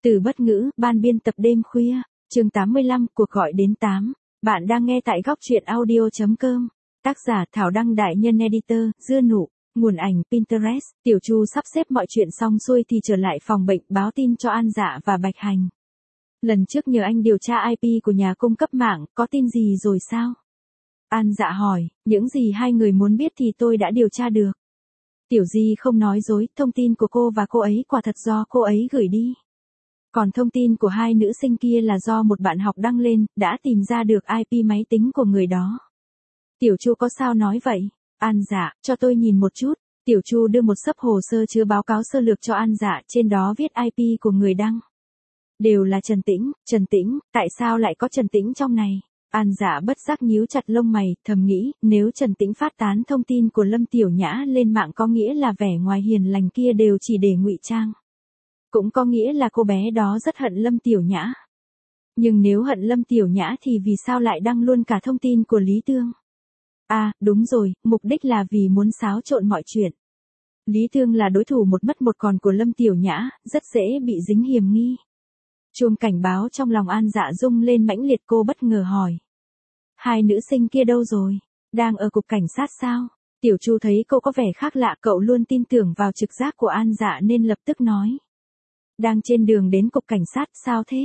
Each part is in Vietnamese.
Từ bất ngữ, ban biên tập đêm khuya, chương 85, cuộc gọi đến 8. Bạn đang nghe tại góc truyện audio.com. Tác giả Thảo Đăng đại nhân editor, Dưa Nụ, nguồn ảnh Pinterest. Tiểu Chu sắp xếp mọi chuyện xong xuôi thì trở lại phòng bệnh báo tin cho An Dạ và Bạch Hành. Lần trước nhờ anh điều tra IP của nhà cung cấp mạng, có tin gì rồi sao? An Dạ hỏi, những gì hai người muốn biết thì tôi đã điều tra được. Tiểu Di không nói dối, thông tin của cô và cô ấy quả thật do cô ấy gửi đi. Còn thông tin của hai nữ sinh kia là do một bạn học đăng lên, đã tìm ra được IP máy tính của người đó. Tiểu Chu có sao nói vậy? An Dạ, cho tôi nhìn một chút. Tiểu Chu đưa một xấp hồ sơ chứa báo cáo sơ lược cho An Dạ, trên đó viết IP của người đăng. Đều là Trần Tĩnh, tại sao lại có Trần Tĩnh trong này? An Dạ bất giác nhíu chặt lông mày, thầm nghĩ, nếu Trần Tĩnh phát tán thông tin của Lâm Tiểu Nhã lên mạng có nghĩa là vẻ ngoài hiền lành kia đều chỉ để ngụy trang. Cũng có nghĩa là cô bé đó rất hận Lâm Tiểu Nhã. Nhưng nếu hận Lâm Tiểu Nhã thì vì sao lại đăng luôn cả thông tin của Lý Tương? À, đúng rồi, mục đích là vì muốn xáo trộn mọi chuyện. Lý Tương là đối thủ một mất một còn của Lâm Tiểu Nhã, rất dễ bị dính hiểm nghi. Chuông cảnh báo trong lòng An Dạ rung lên mãnh liệt, cô bất ngờ hỏi. Hai nữ sinh kia đâu rồi? Đang ở cục cảnh sát sao? Tiểu Chu thấy cô có vẻ khác lạ, cậu luôn tin tưởng vào trực giác của An Dạ nên lập tức nói. Đang trên đường đến cục cảnh sát, sao thế?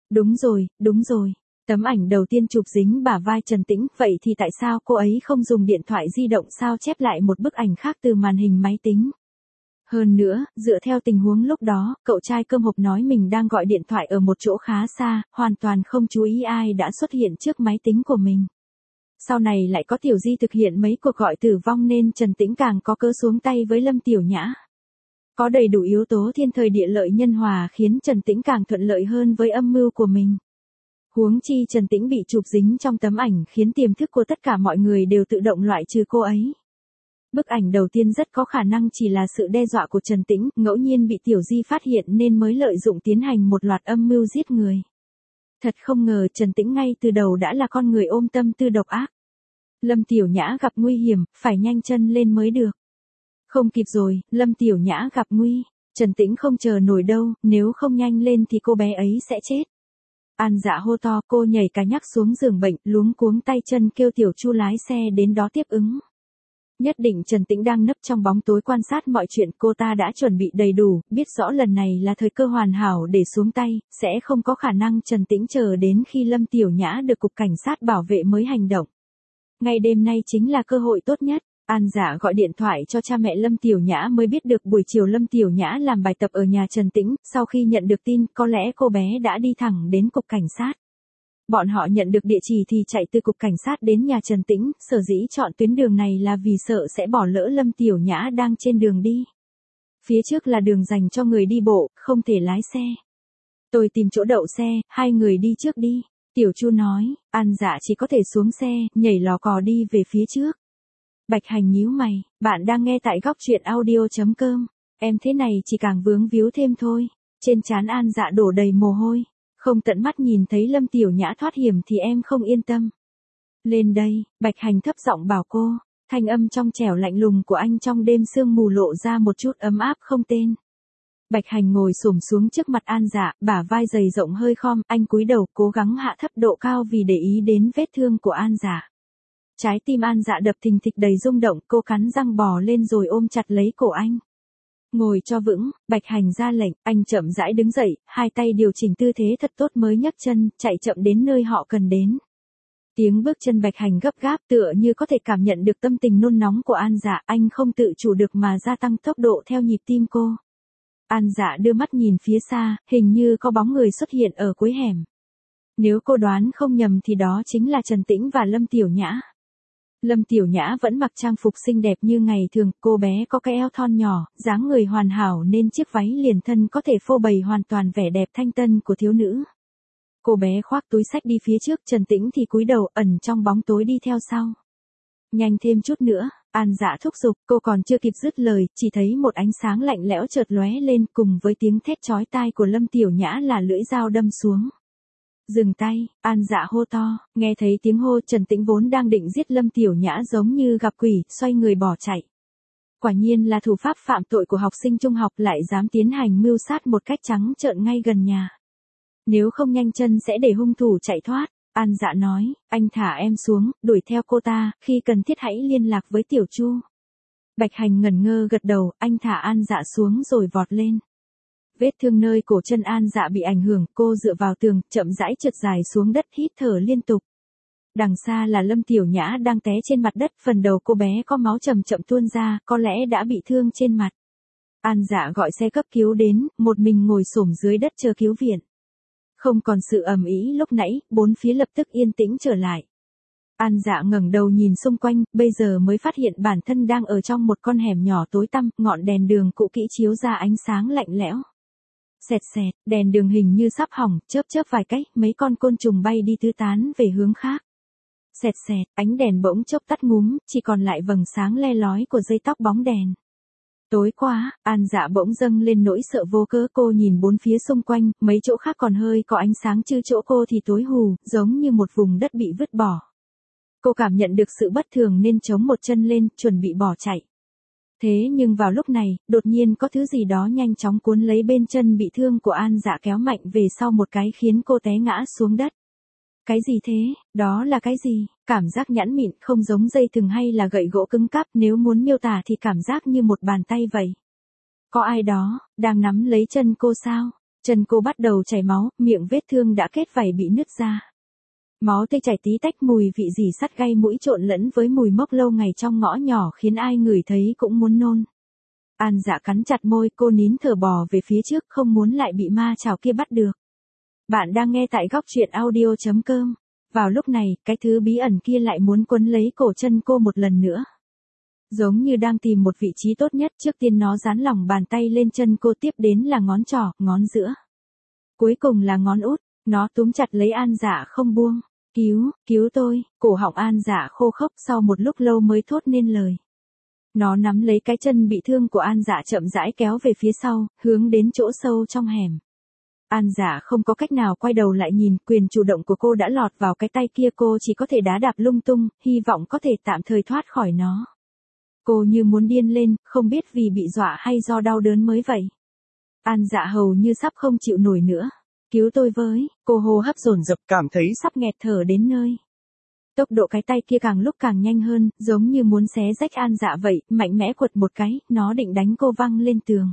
Đúng rồi. Tấm ảnh đầu tiên chụp dính bả vai Trần Tĩnh, vậy thì tại sao cô ấy không dùng điện thoại di động sao chép lại một bức ảnh khác từ màn hình máy tính? Hơn nữa, dựa theo tình huống lúc đó, cậu trai cơm hộp nói mình đang gọi điện thoại ở một chỗ khá xa, hoàn toàn không chú ý ai đã xuất hiện trước máy tính của mình. Sau này lại có Tiểu Di thực hiện mấy cuộc gọi tử vong nên Trần Tĩnh càng có cớ xuống tay với Lâm Tiểu Nhã. Có đầy đủ yếu tố thiên thời địa lợi nhân hòa khiến Trần Tĩnh càng thuận lợi hơn với âm mưu của mình. Huống chi Trần Tĩnh bị chụp dính trong tấm ảnh khiến tiềm thức của tất cả mọi người đều tự động loại trừ cô ấy. Bức ảnh đầu tiên rất có khả năng chỉ là sự đe dọa của Trần Tĩnh, ngẫu nhiên bị Tiểu Di phát hiện nên mới lợi dụng tiến hành một loạt âm mưu giết người. Thật không ngờ Trần Tĩnh ngay từ đầu đã là con người ôm tâm tư độc ác. Lâm Tiểu Nhã gặp nguy hiểm, phải nhanh chân lên mới được. Không kịp rồi, Lâm Tiểu Nhã gặp nguy. Trần Tĩnh không chờ nổi đâu, nếu không nhanh lên thì cô bé ấy sẽ chết. An Dạ hô to, cô nhảy cả nhắc xuống giường bệnh, luống cuống tay chân kêu Tiểu Chu lái xe đến đó tiếp ứng. Nhất định Trần Tĩnh đang nấp trong bóng tối quan sát mọi chuyện, cô ta đã chuẩn bị đầy đủ, biết rõ lần này là thời cơ hoàn hảo để xuống tay, sẽ không có khả năng Trần Tĩnh chờ đến khi Lâm Tiểu Nhã được cục cảnh sát bảo vệ mới hành động. Ngay đêm nay chính là cơ hội tốt nhất. An Dạ gọi điện thoại cho cha mẹ Lâm Tiểu Nhã mới biết được buổi chiều Lâm Tiểu Nhã làm bài tập ở nhà Trần Tĩnh, sau khi nhận được tin, có lẽ cô bé đã đi thẳng đến cục cảnh sát. Bọn họ nhận được địa chỉ thì chạy từ cục cảnh sát đến nhà Trần Tĩnh, sở dĩ chọn tuyến đường này là vì sợ sẽ bỏ lỡ Lâm Tiểu Nhã đang trên đường đi. Phía trước là đường dành cho người đi bộ, không thể lái xe. Tôi tìm chỗ đậu xe, hai người đi trước đi. Tiểu Chu nói, An Dạ chỉ có thể xuống xe, nhảy lò cò đi về phía trước. Bạch Hành nhíu mày, bạn đang nghe tại góc truyện audio.com. Em thế này chỉ càng vướng víu thêm thôi. Trên trán An Dạ đổ đầy mồ hôi. Không tận mắt nhìn thấy Lâm Tiểu Nhã thoát hiểm thì em không yên tâm. Lên đây, Bạch Hành thấp giọng bảo cô. Thanh âm trong trẻo lạnh lùng của anh trong đêm sương mù lộ ra một chút ấm áp không tên. Bạch Hành ngồi xổm xuống trước mặt An Dạ, bả vai dày rộng hơi khom, anh cúi đầu cố gắng hạ thấp độ cao vì để ý đến vết thương của An Dạ. Trái tim An Dạ đập thình thịch đầy rung động, cô cắn răng bò lên rồi ôm chặt lấy cổ anh. Ngồi cho vững, Bạch Hành ra lệnh, anh chậm rãi đứng dậy, hai tay điều chỉnh tư thế thật tốt mới nhấc chân, chạy chậm đến nơi họ cần đến. Tiếng bước chân Bạch Hành gấp gáp tựa như có thể cảm nhận được tâm tình nôn nóng của An Dạ, anh không tự chủ được mà gia tăng tốc độ theo nhịp tim cô. An Dạ đưa mắt nhìn phía xa, hình như có bóng người xuất hiện ở cuối hẻm. Nếu cô đoán không nhầm thì đó chính là Trần Tĩnh và Lâm Tiểu Nhã. Lâm Tiểu Nhã vẫn mặc trang phục xinh đẹp như ngày thường, cô bé có cái eo thon nhỏ, dáng người hoàn hảo nên chiếc váy liền thân có thể phô bày hoàn toàn vẻ đẹp thanh tân của thiếu nữ. Cô bé khoác túi xách đi phía trước, Trần Tĩnh thì cúi đầu ẩn trong bóng tối đi theo sau. Nhanh thêm chút nữa, An Dạ thúc giục, cô còn chưa kịp dứt lời, chỉ thấy một ánh sáng lạnh lẽo chợt lóe lên cùng với tiếng thét chói tai của Lâm Tiểu Nhã là lưỡi dao đâm xuống. Dừng tay, An Dạ hô to, nghe thấy tiếng hô Trần Tĩnh vốn đang định giết Lâm Tiểu Nhã giống như gặp quỷ, xoay người bỏ chạy. Quả nhiên là thủ pháp phạm tội của học sinh trung học lại dám tiến hành mưu sát một cách trắng trợn ngay gần nhà. Nếu không nhanh chân sẽ để hung thủ chạy thoát. An Dạ nói, anh thả em xuống, đuổi theo cô ta, khi cần thiết hãy liên lạc với Tiểu Chu. Bạch Hành ngẩn ngơ gật đầu, anh thả An Dạ xuống rồi vọt lên. Vết thương nơi cổ chân An Dạ bị ảnh hưởng, cô dựa vào tường, chậm rãi trượt dài xuống đất hít thở liên tục. Đằng xa là Lâm Tiểu Nhã đang té trên mặt đất, phần đầu cô bé có máu chậm chậm tuôn ra, có lẽ đã bị thương trên mặt. An Dạ gọi xe cấp cứu đến, một mình ngồi xổm dưới đất chờ cứu viện. Không còn sự ầm ĩ lúc nãy, bốn phía lập tức yên tĩnh trở lại. An Dạ ngẩng đầu nhìn xung quanh, bây giờ mới phát hiện bản thân đang ở trong một con hẻm nhỏ tối tăm, ngọn đèn đường cũ kỹ chiếu ra ánh sáng lạnh lẽo. Xẹt xẹt, đèn đường hình như sắp hỏng, chớp chớp vài cái, mấy con côn trùng bay đi tứ tán về hướng khác. Xẹt xẹt, ánh đèn bỗng chốc tắt ngúm, chỉ còn lại vầng sáng le lói của dây tóc bóng đèn. Tối quá, An Dạ bỗng dâng lên nỗi sợ vô cớ, cô nhìn bốn phía xung quanh, mấy chỗ khác còn hơi có ánh sáng chứ chỗ cô thì tối hù, giống như một vùng đất bị vứt bỏ. Cô cảm nhận được sự bất thường nên chống một chân lên, chuẩn bị bỏ chạy. Thế nhưng vào lúc này, đột nhiên có thứ gì đó nhanh chóng cuốn lấy bên chân bị thương của An Dạ kéo mạnh về sau một cái khiến cô té ngã xuống đất. Cái gì thế? Đó là cái gì? Cảm giác nhẵn mịn, không giống dây thừng hay là gậy gỗ cứng cáp, nếu muốn miêu tả thì cảm giác như một bàn tay vậy. Có ai đó đang nắm lấy chân cô sao? Chân cô bắt đầu chảy máu, miệng vết thương đã kết vảy bị nứt ra. Máu tươi chảy tí tách, mùi vị dì sắt gây mũi trộn lẫn với mùi mốc lâu ngày trong ngõ nhỏ khiến ai ngửi thấy cũng muốn nôn. An Dạ cắn chặt môi, cô nín thở bò về phía trước, không muốn lại bị ma chảo kia bắt được. Bạn đang nghe tại góc truyện audio.com. Vào lúc này, cái thứ bí ẩn kia lại muốn quấn lấy cổ chân cô một lần nữa. Giống như đang tìm một vị trí tốt nhất, trước tiên nó dán lòng bàn tay lên chân cô, tiếp đến là ngón trỏ, ngón giữa. Cuối cùng là ngón út, nó túm chặt lấy An Dạ không buông. Cứu tôi, cổ họng An Dạ khô khốc, sau một lúc lâu mới thốt nên lời. Nó nắm lấy cái chân bị thương của An Dạ chậm rãi kéo về phía sau, hướng đến chỗ sâu trong hẻm. An Dạ không có cách nào quay đầu lại nhìn, quyền chủ động của cô đã lọt vào cái tay kia, cô chỉ có thể đá đạp lung tung, hy vọng có thể tạm thời thoát khỏi nó. Cô như muốn điên lên, không biết vì bị dọa hay do đau đớn mới vậy. An Dạ hầu như sắp không chịu nổi nữa. Cứu tôi với, cô hô hấp dồn dập, cảm thấy sắp nghẹt thở đến nơi. Tốc độ cái tay kia càng lúc càng nhanh hơn, giống như muốn xé rách An Dạ vậy, mạnh mẽ quật một cái, nó định đánh cô văng lên tường.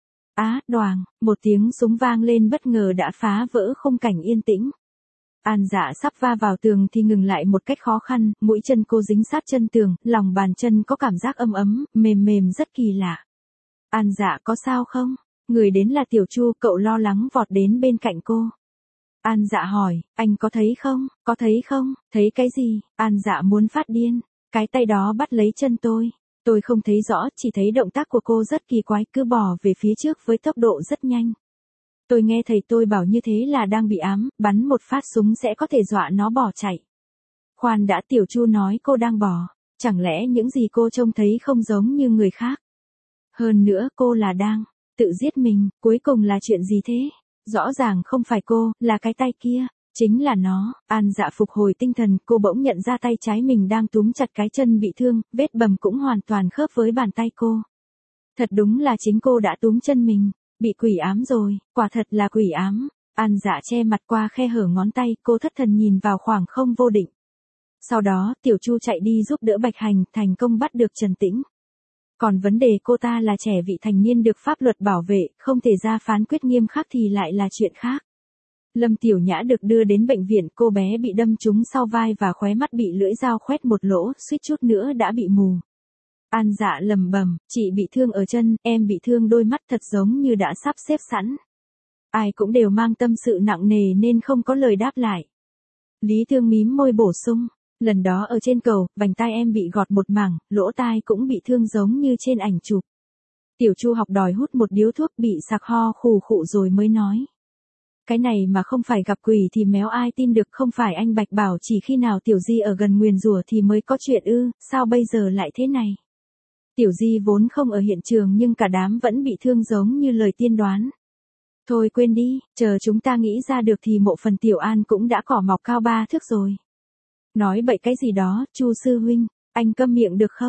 Á, đoàng, một tiếng súng vang lên bất ngờ đã phá vỡ khung cảnh yên tĩnh. An Dạ sắp va vào tường thì ngừng lại một cách khó khăn, mũi chân cô dính sát chân tường, lòng bàn chân có cảm giác ấm ấm, mềm mềm rất kỳ lạ. An Dạ có sao không? Người đến là Tiểu Chu, cậu lo lắng vọt đến bên cạnh cô. An Dạ hỏi, anh có thấy không? Có thấy không? Thấy cái gì? An Dạ muốn phát điên. Cái tay đó bắt lấy chân tôi. Tôi không thấy rõ, chỉ thấy động tác của cô rất kỳ quái, cứ bò về phía trước với tốc độ rất nhanh. Tôi nghe thầy tôi bảo như thế là đang bị ám, bắn một phát súng sẽ có thể dọa nó bỏ chạy. Khoan đã, Tiểu Chu nói cô đang bò. Chẳng lẽ những gì cô trông thấy không giống như người khác? Hơn nữa cô là đang tự giết mình, cuối cùng là chuyện gì thế? Rõ ràng không phải cô, là cái tay kia. Chính là nó. An Dạ phục hồi tinh thần, cô bỗng nhận ra tay trái mình đang túm chặt cái chân bị thương, vết bầm cũng hoàn toàn khớp với bàn tay cô. Thật đúng là chính cô đã túm chân mình. Bị quỷ ám rồi, quả thật là quỷ ám. An Dạ che mặt qua khe hở ngón tay, cô thất thần nhìn vào khoảng không vô định. Sau đó, Tiểu Chu chạy đi giúp đỡ Bạch Hành, thành công bắt được Trần Tĩnh. Còn vấn đề cô ta là trẻ vị thành niên được pháp luật bảo vệ, không thể ra phán quyết nghiêm khắc thì lại là chuyện khác. Lâm Tiểu Nhã được đưa đến bệnh viện, cô bé bị đâm trúng sau vai và khóe mắt bị lưỡi dao khoét một lỗ, suýt chút nữa đã bị mù. An Dạ lầm bầm, chị bị thương ở chân, em bị thương đôi mắt, thật giống như đã sắp xếp sẵn. Ai cũng đều mang tâm sự nặng nề nên không có lời đáp lại. Lý Thương mím môi bổ sung, lần đó ở trên cầu, vành tai em bị gọt một mảng, lỗ tai cũng bị thương giống như trên ảnh chụp. Tiểu Chu học đòi hút một điếu thuốc, bị sặc ho khù khụ rồi mới nói. Cái này mà không phải gặp quỷ thì méo ai tin được, không phải anh Bạch bảo chỉ khi nào Tiểu Di ở gần nguyền rủa thì mới có chuyện ư, sao bây giờ lại thế này? Tiểu Di vốn không ở hiện trường nhưng cả đám vẫn bị thương giống như lời tiên đoán. Thôi quên đi, chờ chúng ta nghĩ ra được thì mộ phần Tiểu An cũng đã cỏ mọc cao 3 thước rồi. Nói bậy cái gì đó, Chu sư huynh, anh câm miệng được không?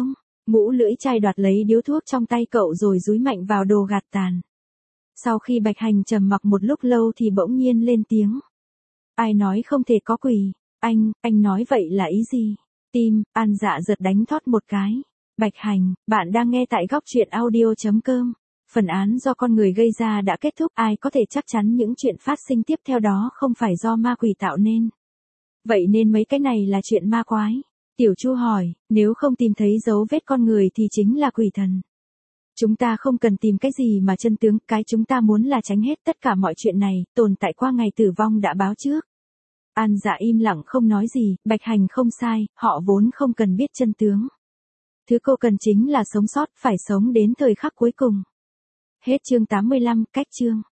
Ngũ lưỡi trai đoạt lấy điếu thuốc trong tay cậu rồi dúi mạnh vào đồ gạt tàn. Sau khi Bạch Hành trầm mặc một lúc lâu thì bỗng nhiên lên tiếng. Ai nói không thể có quỷ? Anh nói vậy là ý gì? Tim, An Dạ giật đánh thót một cái. Bạch Hành, bạn đang nghe tại góc truyện audio.com. Phần án do con người gây ra đã kết thúc, ai có thể chắc chắn những chuyện phát sinh tiếp theo đó không phải do ma quỷ tạo nên. Vậy nên mấy cái này là chuyện ma quái. Tiểu Chu hỏi, nếu không tìm thấy dấu vết con người thì chính là quỷ thần. Chúng ta không cần tìm cái gì mà chân tướng, cái chúng ta muốn là tránh hết tất cả mọi chuyện này, tồn tại qua ngày tử vong đã báo trước. An Dạ im lặng không nói gì, Bạch Hành không sai, họ vốn không cần biết chân tướng. Thứ cô cần chính là sống sót, phải sống đến thời khắc cuối cùng. Hết chương 85, cách chương.